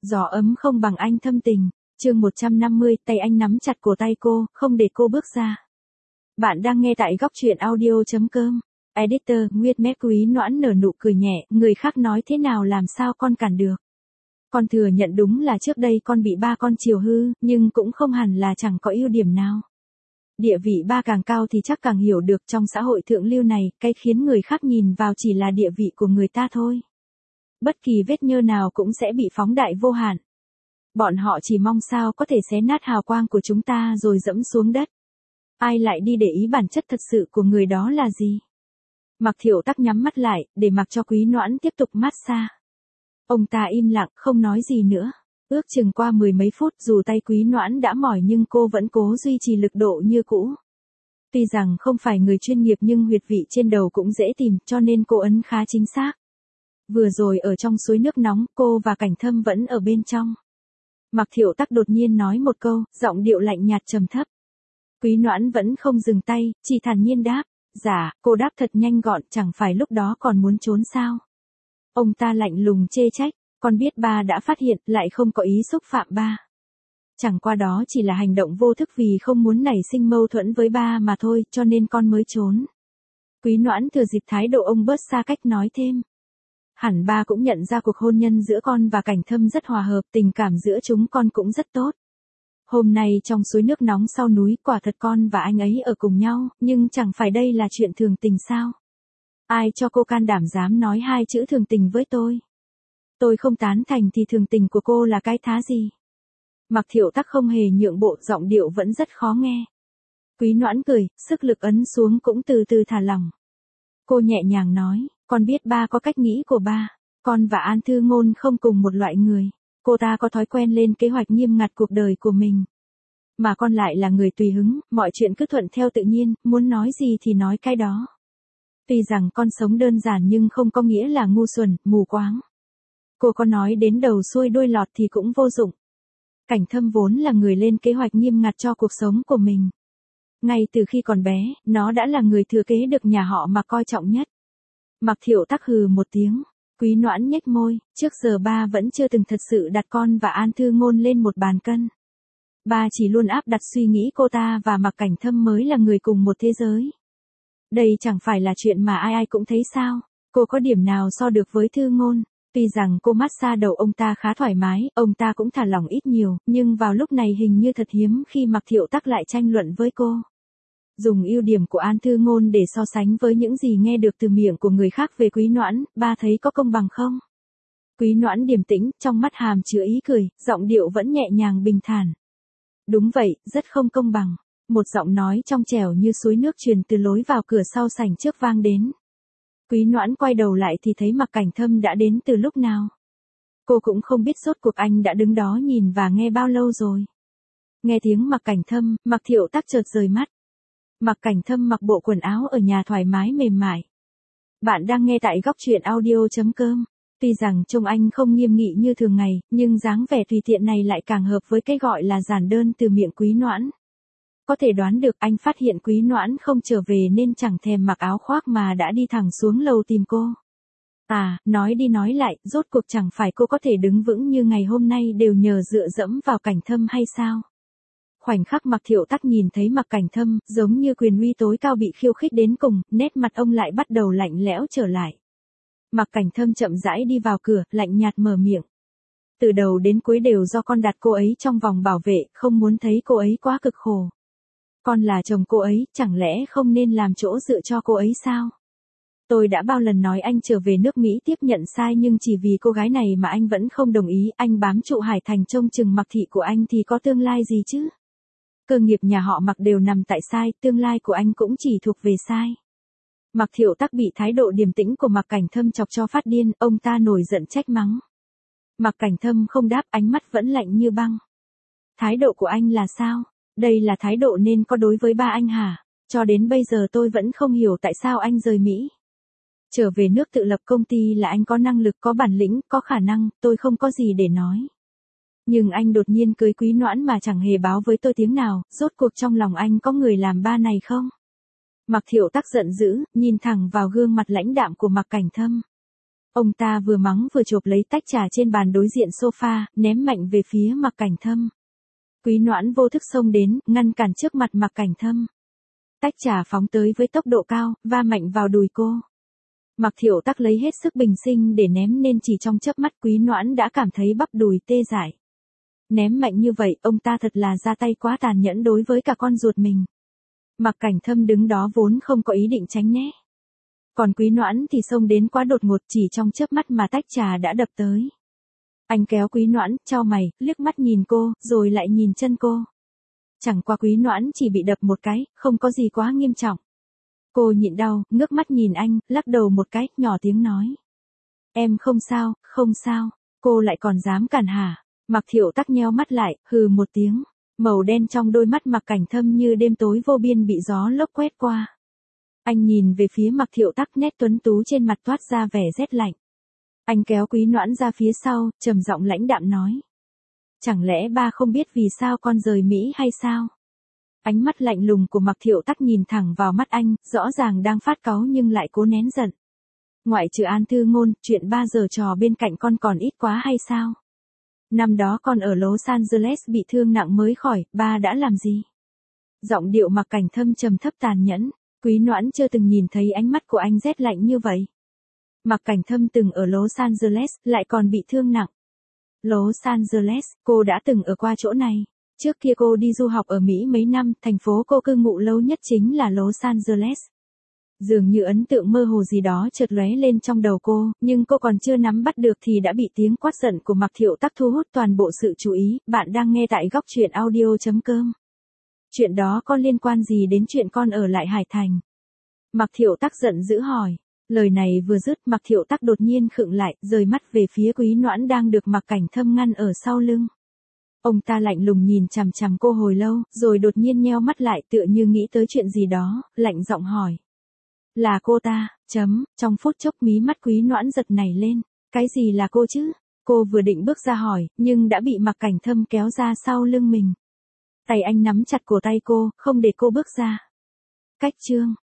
Gió ấm không bằng anh thâm tình. Chương 150, tay anh nắm chặt cổ tay cô, không để cô bước ra. Bạn đang nghe tại góc truyện audio.com. Editor, Nguyệt Mép Quý Noãn nở nụ cười nhẹ, người khác nói thế nào làm sao con cản được. Con thừa nhận đúng là trước đây con bị ba con chiều hư, nhưng cũng không hẳn là chẳng có ưu điểm nào. Địa vị ba càng cao thì chắc càng hiểu được trong xã hội thượng lưu này, cái khiến người khác nhìn vào chỉ là địa vị của người ta thôi. Bất kỳ vết nhơ nào cũng sẽ bị phóng đại vô hạn. Bọn họ chỉ mong sao có thể xé nát hào quang của chúng ta rồi dẫm xuống đất. Ai lại đi để ý bản chất thật sự của người đó là gì? Mạc Thiệu Tắc nhắm mắt lại, để mặc cho Quý Noãn tiếp tục massage. Ông ta im lặng, không nói gì nữa. Ước chừng qua mười mấy phút, dù tay Quý Noãn đã mỏi nhưng cô vẫn cố duy trì lực độ như cũ. Tuy rằng không phải người chuyên nghiệp nhưng huyệt vị trên đầu cũng dễ tìm, cho nên cô ấn khá chính xác. Vừa rồi ở trong suối nước nóng, cô và Cảnh Thâm vẫn ở bên trong. Mạc Thiệu Tắc đột nhiên nói một câu, giọng điệu lạnh nhạt trầm thấp. Quý Noãn vẫn không dừng tay, chỉ thản nhiên đáp. Dạ, cô đáp thật nhanh gọn, chẳng phải lúc đó còn muốn trốn sao? Ông ta lạnh lùng chê trách, con biết ba đã phát hiện, lại không có ý xúc phạm ba. Chẳng qua đó chỉ là hành động vô thức vì không muốn nảy sinh mâu thuẫn với ba mà thôi, cho nên con mới trốn. Quý Noãn thừa dịp thái độ ông bớt xa cách nói thêm. Hẳn ba cũng nhận ra cuộc hôn nhân giữa con và Cảnh Thâm rất hòa hợp, tình cảm giữa chúng con cũng rất tốt. Hôm nay trong suối nước nóng sau núi, quả thật con và anh ấy ở cùng nhau, nhưng chẳng phải đây là chuyện thường tình sao? Ai cho cô can đảm dám nói hai chữ thường tình với tôi? Tôi không tán thành thì thường tình của cô là cái thá gì? Mạc Thiệu Tắc không hề nhượng bộ, giọng điệu vẫn rất khó nghe. Quý Noãn cười, sức lực ấn xuống cũng từ từ thả lỏng. Cô nhẹ nhàng nói, con biết ba có cách nghĩ của ba. Con và An Thư Ngôn không cùng một loại người. Cô ta có thói quen lên kế hoạch nghiêm ngặt cuộc đời của mình. Mà con lại là người tùy hứng, mọi chuyện cứ thuận theo tự nhiên, muốn nói gì thì nói cái đó. Tuy rằng con sống đơn giản nhưng không có nghĩa là ngu xuẩn, mù quáng. Cô có nói đến đầu xuôi đuôi lọt thì cũng vô dụng. Cảnh Thâm vốn là người lên kế hoạch nghiêm ngặt cho cuộc sống của mình. Ngay từ khi còn bé, nó đã là người thừa kế được nhà họ mà coi trọng nhất. Mạc Thiệu Tắc hừ một tiếng. Quý Noãn nhếch môi, trước giờ ba vẫn chưa từng thật sự đặt con và An Thư Ngôn lên một bàn cân. Ba chỉ luôn áp đặt suy nghĩ cô ta và Mạc Cảnh Thâm mới là người cùng một thế giới. Đây chẳng phải là chuyện mà ai ai cũng thấy sao, cô có điểm nào so được với Thư Ngôn. Tuy rằng cô massage đầu ông ta khá thoải mái, ông ta cũng thả lỏng ít nhiều, nhưng vào lúc này hình như thật hiếm khi Mạc Thiệu Tắc lại tranh luận với cô. Dùng ưu điểm của An Thư Ngôn để so sánh với những gì nghe được từ miệng của người khác về Quý Noãn, ba thấy có công bằng không? Quý Noãn điềm tĩnh, trong mắt hàm chứa ý cười, giọng điệu vẫn nhẹ nhàng bình thản. Đúng vậy, rất không công bằng. Một giọng nói trong trẻo như suối nước truyền từ lối vào cửa sau sảnh trước vang đến. Quý Noãn quay đầu lại thì thấy Mạc Cảnh Thâm đã đến từ lúc nào. Cô cũng không biết rốt cuộc anh đã đứng đó nhìn và nghe bao lâu rồi. Nghe tiếng Mạc Cảnh Thâm, Mạc Thiệu Tắc chợt rời mắt. Mạc Cảnh Thâm mặc bộ quần áo ở nhà thoải mái mềm mại. Bạn đang nghe tại góc truyện audio.com. Tuy rằng trông anh không nghiêm nghị như thường ngày, nhưng dáng vẻ tùy tiện này lại càng hợp với cái gọi là giản đơn từ miệng Quý Noãn. Có thể đoán được anh phát hiện Quý Noãn không trở về nên chẳng thèm mặc áo khoác mà đã đi thẳng xuống lầu tìm cô. À, nói đi nói lại, rốt cuộc chẳng phải cô có thể đứng vững như ngày hôm nay đều nhờ dựa dẫm vào Cảnh Thâm hay sao? Khoảnh khắc Mạc Thiệu Tắc nhìn thấy Mạc Cảnh Thâm, giống như quyền uy tối cao bị khiêu khích đến cùng, nét mặt ông lại bắt đầu lạnh lẽo trở lại. Mạc Cảnh Thâm chậm rãi đi vào cửa, lạnh nhạt mở miệng. Từ đầu đến cuối đều do con đặt cô ấy trong vòng bảo vệ, không muốn thấy cô ấy quá cực khổ. Con là chồng cô ấy, chẳng lẽ không nên làm chỗ dựa cho cô ấy sao? Tôi đã bao lần nói anh trở về nước Mỹ tiếp nhận sai nhưng chỉ vì cô gái này mà anh vẫn không đồng ý, anh bám trụ Hải Thành trông chừng Mạc thị của anh thì có tương lai gì chứ? Cơ nghiệp nhà họ Mạc đều nằm tại sai, tương lai của anh cũng chỉ thuộc về sai. Mạc Thiệu Tắc bị thái độ điềm tĩnh của Mạc Cảnh Thâm chọc cho phát điên, ông ta nổi giận trách mắng. Mạc Cảnh Thâm không đáp, ánh mắt vẫn lạnh như băng. Thái độ của anh là sao? Đây là thái độ nên có đối với ba anh hả? Cho đến bây giờ tôi vẫn không hiểu tại sao anh rời Mỹ. Trở về nước tự lập công ty là anh có năng lực, có bản lĩnh, có khả năng, tôi không có gì để nói. Nhưng anh đột nhiên cưới Quý Noãn mà chẳng hề báo với tôi tiếng nào, rốt cuộc trong lòng anh có người làm ba này không? Mạc Thiệu Tắc giận dữ, nhìn thẳng vào gương mặt lãnh đạm của Mạc Cảnh Thâm. Ông ta vừa mắng vừa chộp lấy tách trà trên bàn đối diện sofa, ném mạnh về phía Mạc Cảnh Thâm. Quý Noãn vô thức xông đến, ngăn cản trước mặt Mạc Cảnh Thâm. Tách trà phóng tới với tốc độ cao, va mạnh vào đùi cô. Mạc Thiệu Tắc lấy hết sức bình sinh để ném nên chỉ trong chớp mắt Quý Noãn đã cảm thấy bắp đùi tê dại. Ném mạnh như vậy, ông ta thật là ra tay quá tàn nhẫn đối với cả con ruột mình. Mạc Cảnh Thâm đứng đó vốn không có ý định tránh né. Còn Quý Noãn thì xông đến quá đột ngột, chỉ trong chớp mắt mà tách trà đã đập tới. Anh kéo Quý Noãn, chau mày, liếc mắt nhìn cô, rồi lại nhìn chân cô. Chẳng qua Quý Noãn chỉ bị đập một cái, không có gì quá nghiêm trọng. Cô nhịn đau, ngước mắt nhìn anh, lắc đầu một cái, nhỏ tiếng nói. Em không sao, không sao, cô lại còn dám cản hả? Mạc Thiệu Tắc nheo mắt lại, hừ một tiếng. Màu đen trong đôi mắt Mạc Cảnh Thâm như đêm tối vô biên bị gió lốc quét qua. Anh nhìn về phía Mạc Thiệu Tắc, nét tuấn tú trên mặt toát ra vẻ rét lạnh. Anh kéo Quý Noãn ra phía sau, trầm giọng lãnh đạm nói. Chẳng lẽ ba không biết vì sao con rời Mỹ hay sao? Ánh mắt lạnh lùng của Mạc Thiệu Tắc nhìn thẳng vào mắt anh, rõ ràng đang phát cáu nhưng lại cố nén giận. Ngoại trừ An Thư Ngôn, chuyện ba giờ trò bên cạnh con còn ít quá hay sao? Năm đó con ở Los Angeles bị thương nặng mới khỏi, ba đã làm gì? Giọng điệu Mạc Cảnh Thâm trầm thấp tàn nhẫn, Quý Noãn chưa từng nhìn thấy ánh mắt của anh rét lạnh như vậy. Mạc Cảnh Thâm từng ở Los Angeles, lại còn bị thương nặng. Los Angeles, cô đã từng ở qua chỗ này. Trước kia cô đi du học ở Mỹ mấy năm, thành phố cô cư ngụ lâu nhất chính là Los Angeles. Dường như ấn tượng mơ hồ gì đó chợt lóe lên trong đầu cô, nhưng cô còn chưa nắm bắt được thì đã bị tiếng quát giận của Mạc Thiệu Tắc thu hút toàn bộ sự chú ý. Bạn đang nghe tại góc truyện audio.com. Chuyện đó có liên quan gì đến chuyện con ở lại Hải Thành? Mạc Thiệu Tắc giận dữ hỏi. Lời này vừa dứt, Mạc Thiệu Tắc đột nhiên khựng lại, rời mắt về phía Quý Noãn đang được Mạc Cảnh Thâm ngăn ở sau lưng. Ông ta lạnh lùng nhìn chằm chằm cô hồi lâu, rồi đột nhiên nheo mắt lại tựa như nghĩ tới chuyện gì đó, lạnh giọng hỏi. Là cô ta, trong phút chốc mí mắt Quý Noãn giật nảy lên. Cái gì là cô chứ? Cô vừa định bước ra hỏi, nhưng đã bị Mạc Cảnh Thâm kéo ra sau lưng mình. Tay anh nắm chặt cổ tay cô, không để cô bước ra. Cách chương.